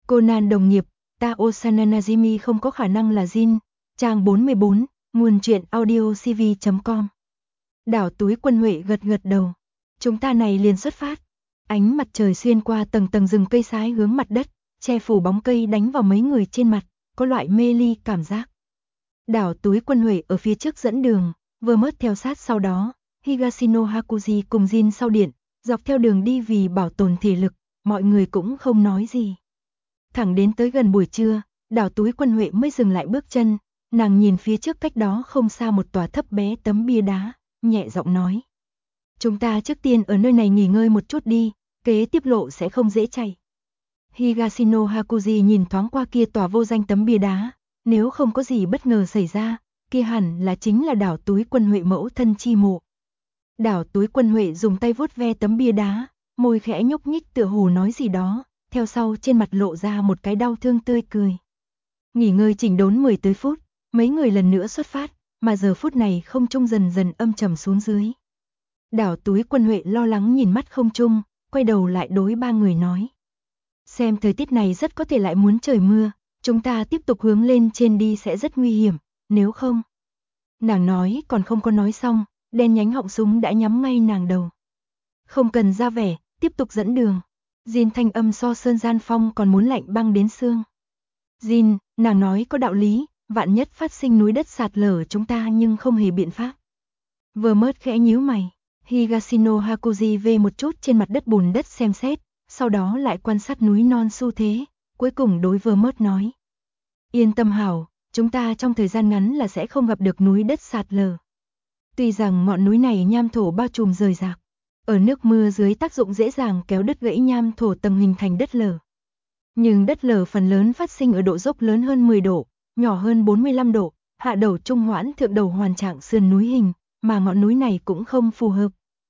Conan đồng nghiệp, Tao Sananajimi không có khả năng là Jin. Trang 44, nguồn truyện audio cv.com. Đảo túi Quân Huệ gật gật đầu. Chúng ta này liền xuất phát. Ánh mặt trời xuyên qua tầng tầng rừng cây sái hướng mặt đất, che phủ bóng cây đánh vào mấy người trên mặt, có loại mê ly cảm giác. Đảo túi Quân Huệ ở phía trước dẫn đường, Vermouth theo sát sau đó, Higashino Hakuji cùng Jin sau điện, dọc theo đường đi vì bảo tồn thể lực, mọi người cũng không nói gì. Thẳng đến tới gần buổi trưa, đảo túi Quân Huệ mới dừng lại bước chân, nàng nhìn phía trước cách đó không xa một tòa thấp bé tấm bia đá, nhẹ giọng nói. Chúng ta trước tiên ở nơi này nghỉ ngơi một chút đi, kế tiếp lộ sẽ không dễ chạy. Higashino Hakuji nhìn thoáng qua kia tòa vô danh tấm bia đá, nếu không có gì bất ngờ xảy ra, kia hẳn là chính là đảo túi Quân Huệ mẫu thân chi mộ. Đảo túi Quân Huệ dùng tay vuốt ve tấm bia đá, môi khẽ nhúc nhích tựa hồ nói gì đó, theo sau trên mặt lộ ra một cái đau thương tươi cười. Nghỉ ngơi chỉnh đốn 10 tới phút, mấy người lần nữa xuất phát, mà giờ phút này không trung dần dần âm trầm xuống dưới. Đảo túi Quân Huệ lo lắng nhìn mắt không trung, quay đầu lại đối ba người nói. Xem thời tiết này rất có thể lại muốn trời mưa, chúng ta tiếp tục hướng lên trên đi sẽ rất nguy hiểm, nếu không. Nàng nói còn không có nói xong, đen nhánh họng súng đã nhắm ngay nàng đầu. Không cần ra vẻ, tiếp tục dẫn đường. Jin thanh âm so sơn gian phong còn muốn lạnh băng đến xương. Jin, nàng nói có đạo lý, vạn nhất phát sinh núi đất sạt lở chúng ta nhưng không hề biện pháp. Vermouth khẽ nhíu mày, Higashino Hakuji về một chút trên mặt đất bùn đất xem xét, sau đó lại quan sát núi non xu thế, cuối cùng đối Vermouth nói. Yên tâm hảo, chúng ta trong thời gian ngắn là sẽ không gặp được núi đất sạt lở. Tuy rằng ngọn núi này nham thổ bao trùm rời rạc, ở nước mưa dưới tác dụng dễ dàng kéo đứt gãy nham thổ tầng hình thành đất lở. Nhưng đất lở phần lớn phát sinh ở độ dốc lớn hơn 10 độ, nhỏ hơn 45 độ, hạ đầu trung hoãn thượng đầu hoàn trạng sườn núi hình, mà ngọn núi này cũng không phù hợp.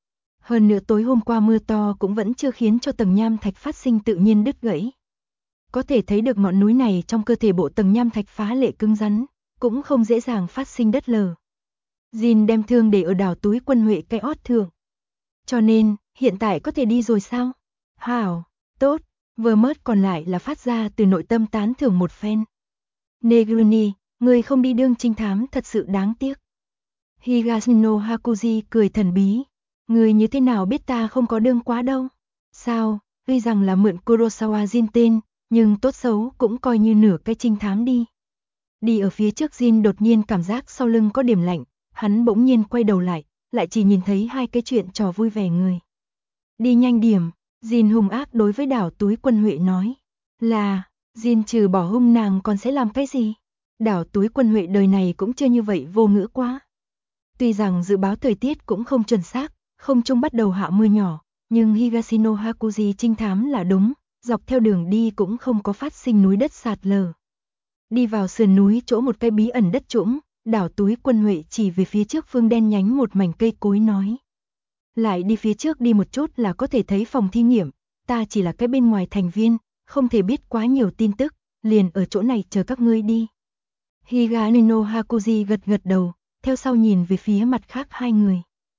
Hơn nữa tối hôm qua mưa to cũng vẫn chưa khiến cho tầng nham thạch phát sinh tự nhiên đứt gãy. Có thể thấy được ngọn núi này trong cơ thể bộ tầng nham thạch phá lệ cứng rắn, cũng không dễ dàng phát sinh đất lở. Jin đem thương để ở đảo túi Quân Huệ cái ót thượng. Cho nên, hiện tại có thể đi rồi sao? Hảo, tốt, Vermouth còn lại là phát ra từ nội tâm tán thưởng một phen. Negroni, người không đi đương trinh thám thật sự đáng tiếc. Higashino Hakuji cười thần bí. Người như thế nào biết ta không có đương quá đâu? Sao, tuy rằng là mượn Kurosawa Jin tên, nhưng tốt xấu cũng coi như nửa cái trinh thám đi. Đi ở phía trước Jin đột nhiên cảm giác sau lưng có điểm lạnh, hắn bỗng nhiên quay đầu lại chỉ nhìn thấy hai cái chuyện trò vui vẻ người. Đi nhanh điểm, Jin hung ác đối với đảo túi Quân Huệ nói. Là, Jin trừ bỏ hung nàng còn sẽ làm cái gì? Đảo túi Quân Huệ đời này cũng chưa như vậy vô ngữ quá. Tuy rằng dự báo thời tiết cũng không chuẩn xác, không trung bắt đầu hạ mưa nhỏ, nhưng Higashino Hakuji trinh thám là đúng, dọc theo đường đi cũng không có phát sinh núi đất sạt lở. Đi vào sườn núi chỗ một cái bí ẩn đất trũng, đảo túi Quân Huệ chỉ về phía trước phương đen nhánh một mảnh cây cối nói. Lại đi phía trước đi một chút là có thể thấy phòng thí nghiệm, ta chỉ là cái bên ngoài thành viên, không thể biết quá nhiều tin tức, liền ở chỗ này chờ các ngươi đi. Higashino Hakuji gật gật đầu, theo sau nhìn về phía mặt khác hai người.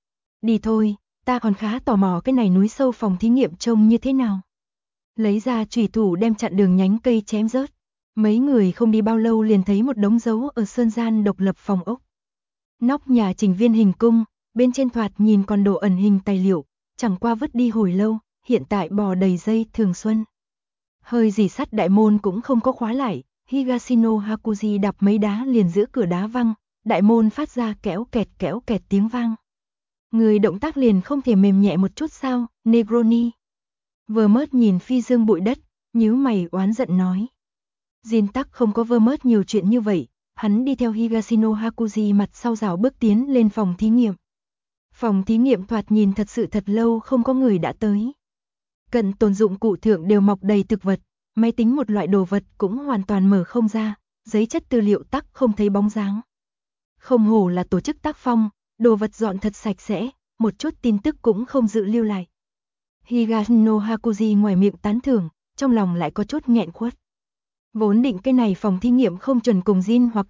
Đi thôi, ta còn khá tò mò cái này núi sâu phòng thí nghiệm trông như thế nào. Lấy ra chủy thủ đem chặn đường nhánh cây chém rớt. Mấy người không đi bao lâu liền thấy một đống dấu ở sơn gian độc lập phòng ốc. Nóc nhà trình viên hình cung, bên trên thoạt nhìn còn đồ ẩn hình tài liệu, chẳng qua vứt đi hồi lâu, hiện tại bò đầy dây thường xuân. Hơi rỉ sắt đại môn cũng không có khóa lại, Higashino Hakuji đạp mấy đá liền giữa cửa đá văng, đại môn phát ra kéo kẹt tiếng vang. Người động tác liền không thể mềm nhẹ một chút sao, Negroni. Vermouth nhìn phi dương bụi đất, nhíu mày oán giận nói. Jin tắc không có Vermouth nhiều chuyện như vậy, hắn đi theo Higashino Hakuji mặt sau rào bước tiến lên phòng thí nghiệm. Phòng thí nghiệm thoạt nhìn thật sự thật lâu không có người đã tới. Cận tồn dụng cụ thượng đều mọc đầy thực vật, máy tính một loại đồ vật cũng hoàn toàn mở không ra, giấy chất tư liệu tắc không thấy bóng dáng. Không hổ là tổ chức tác phong, đồ vật dọn thật sạch sẽ, một chút tin tức cũng không dự lưu lại. Higashino Hakuji ngoài miệng tán thưởng, trong lòng lại có chút nghẹn khuất. Vốn định cái này phòng thí nghiệm không chuẩn cùng Jin hoặc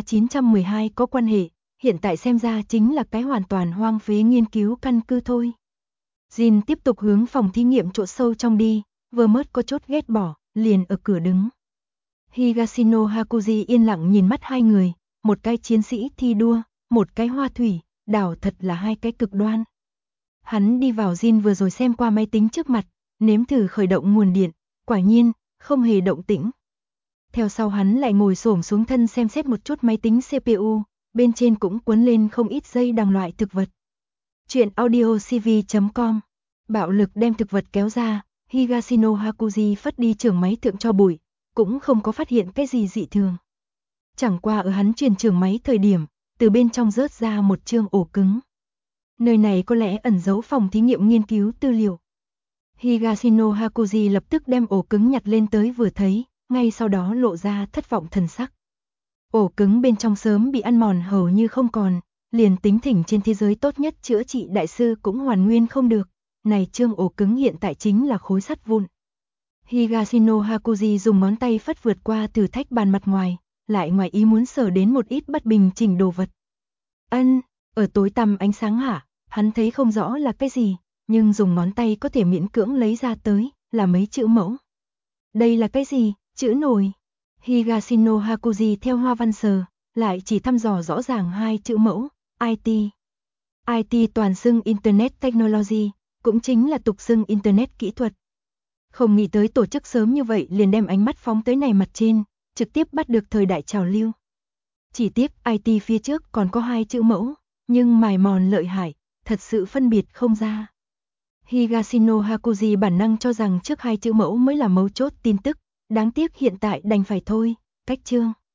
SA912 có quan hệ, hiện tại xem ra chính là cái hoàn toàn hoang phế nghiên cứu căn cứ thôi. Jin tiếp tục hướng phòng thí nghiệm chỗ sâu trong đi, Vermouth có chút ghét bỏ, liền ở cửa đứng. Higashino Hakuji yên lặng nhìn mắt hai người, một cái chiến sĩ thi đua, một cái hoa thủy, đảo thật là hai cái cực đoan. Hắn đi vào Jin vừa rồi xem qua máy tính trước mặt, nếm thử khởi động nguồn điện, quả nhiên, không hề động tĩnh. Theo sau hắn lại ngồi xổm xuống thân xem xét một chút máy tính CPU, bên trên cũng cuốn lên không ít dây đằng loại thực vật. Chuyện audiocv.com. Bạo lực đem thực vật kéo ra, Higashino Hakuji phất đi trưởng máy thượng cho bụi, cũng không có phát hiện cái gì dị thường. Chẳng qua ở hắn truyền trưởng máy thời điểm, từ bên trong rớt ra một chương ổ cứng. Nơi này có lẽ ẩn giấu phòng thí nghiệm nghiên cứu tư liệu. Higashino Hakuji lập tức đem ổ cứng nhặt lên tới vừa thấy, ngay sau đó lộ ra thất vọng thần sắc. Ổ cứng bên trong sớm bị ăn mòn hầu như không còn, liền tính thỉnh trên thế giới tốt nhất chữa trị đại sư cũng hoàn nguyên không được. Này chương ổ cứng hiện tại chính là khối sắt vụn. Higashino Hakuji dùng ngón tay phất vượt qua thử thách bàn mặt ngoài, lại ngoài ý muốn sờ đến một ít bất bình chỉnh đồ vật. Ở tối tăm ánh sáng hạ, hắn thấy không rõ là cái gì, nhưng dùng ngón tay có thể miễn cưỡng lấy ra tới, là mấy chữ mẫu. Đây là cái gì? Chữ nồi. Higashino Hakuji theo hoa văn sờ, lại chỉ thăm dò rõ ràng hai chữ mẫu, IT. IT toàn xưng Internet Technology, cũng chính là tục xưng Internet kỹ thuật. Không nghĩ tới tổ chức sớm như vậy liền đem ánh mắt phóng tới này mặt trên, trực tiếp bắt được thời đại trào lưu. Chỉ tiếc IT phía trước còn có hai chữ mẫu, nhưng mài mòn lợi hại, thật sự phân biệt không ra. Higashino Hakuji bản năng cho rằng trước hai chữ mẫu mới là mấu chốt tin tức, đáng tiếc hiện tại đành phải thôi, cách chương.